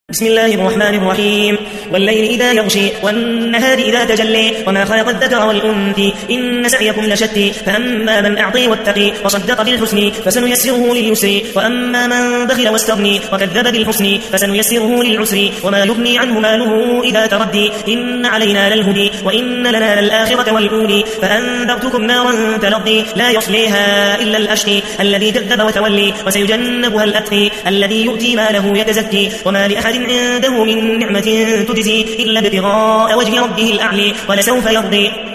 بسم الله الرحمن الرحيم والليل إذا يغشي والنهار إذا تجلي وما خلق الذكر والأنثى إن سعيكم لشتى فأما من أعطي واتقي وصدق بالحسن فسنيسره لليسر وأما من بخل واستغني وكذب بالحسن فسنيسره للعسر وما يغني عنه ماله إذا تردي إن علينا للهدي وإن لنا للآخرة والأولي فأنذرتكم نارا تلظي لا يصليها إلا الأشقي الذي كذب وتولي وسيجنبها الأتقي الذي يؤتي ماله يتزكي وما لأحد عنده من نعمة تجزي إلا ابتغاء وجه ربه الأعلي ولسوف يرضي